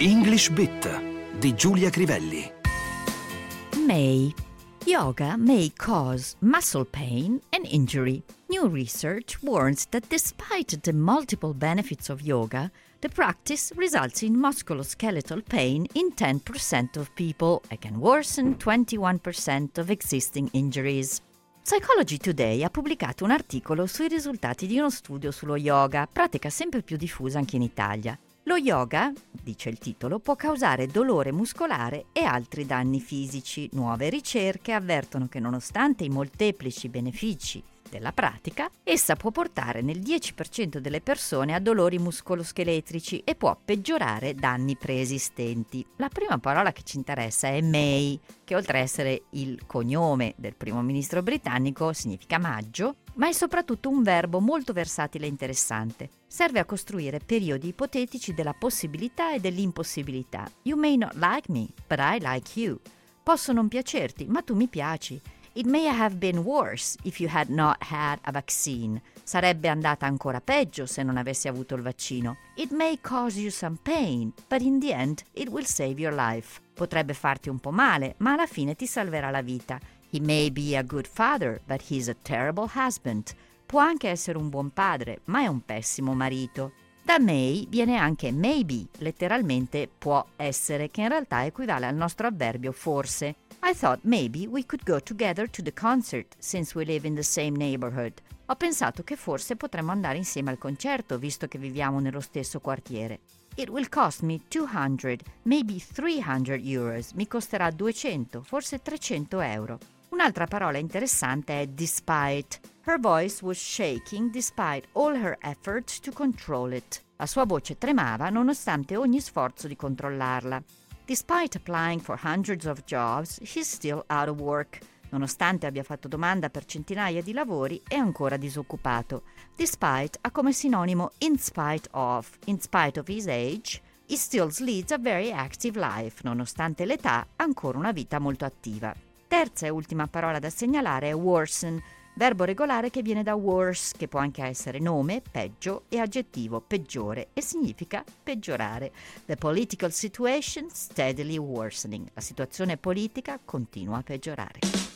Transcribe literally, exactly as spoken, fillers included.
English Bit di Giulia Crivelli. May. Yoga may cause muscle pain and injury. New research warns that despite the multiple benefits of yoga, the practice results in musculoskeletal pain in ten percent of people and can worsen twenty-one percent of existing injuries. Psychology Today ha pubblicato un articolo sui risultati di uno studio sullo yoga, pratica sempre più diffusa anche in Italia. Lo yoga, dice il titolo, può causare dolore muscolare e altri danni fisici. Nuove ricerche avvertono che nonostante i molteplici benefici della pratica, essa può portare nel dieci per cento delle persone a dolori muscoloscheletrici e può peggiorare danni preesistenti. La prima parola che ci interessa è May, che oltre a essere il cognome del primo ministro britannico significa maggio, ma è soprattutto un verbo molto versatile e interessante. Serve a costruire periodi ipotetici della possibilità e dell'impossibilità. You may not like me, but I like you. Posso non piacerti, ma tu mi piaci. It may have been worse if you had not had a vaccine. Sarebbe andata ancora peggio se non avessi avuto il vaccino. It may cause you some pain, but in the end it will save your life. Potrebbe farti un po' male, ma alla fine ti salverà la vita. He may be a good father, but he's a terrible husband. Può anche essere un buon padre, ma è un pessimo marito. Da may viene anche maybe, letteralmente può essere, che in realtà equivale al nostro avverbio forse. I thought maybe we could go together to the concert since we live in the same neighborhood. Ho pensato che forse potremmo andare insieme al concerto visto che viviamo nello stesso quartiere. It will cost me two hundred, maybe three hundred euros. Mi costerà duecento, forse trecento euro. Un'altra parola interessante è despite. Her voice was shaking despite all her efforts to control it. La sua voce tremava nonostante ogni sforzo di controllarla. Despite applying for hundreds of jobs, he's still out of work. Nonostante abbia fatto domanda per centinaia di lavori, è ancora disoccupato. Despite ha come sinonimo in spite of. In spite of his age, he still leads a very active life. Nonostante l'età, ha ancora una vita molto attiva. Terza e ultima parola da segnalare è worsen, verbo regolare che viene da worse, che può anche essere nome, peggio, e aggettivo, peggiore, e significa peggiorare. The political situation steadily worsening. La situazione politica continua a peggiorare.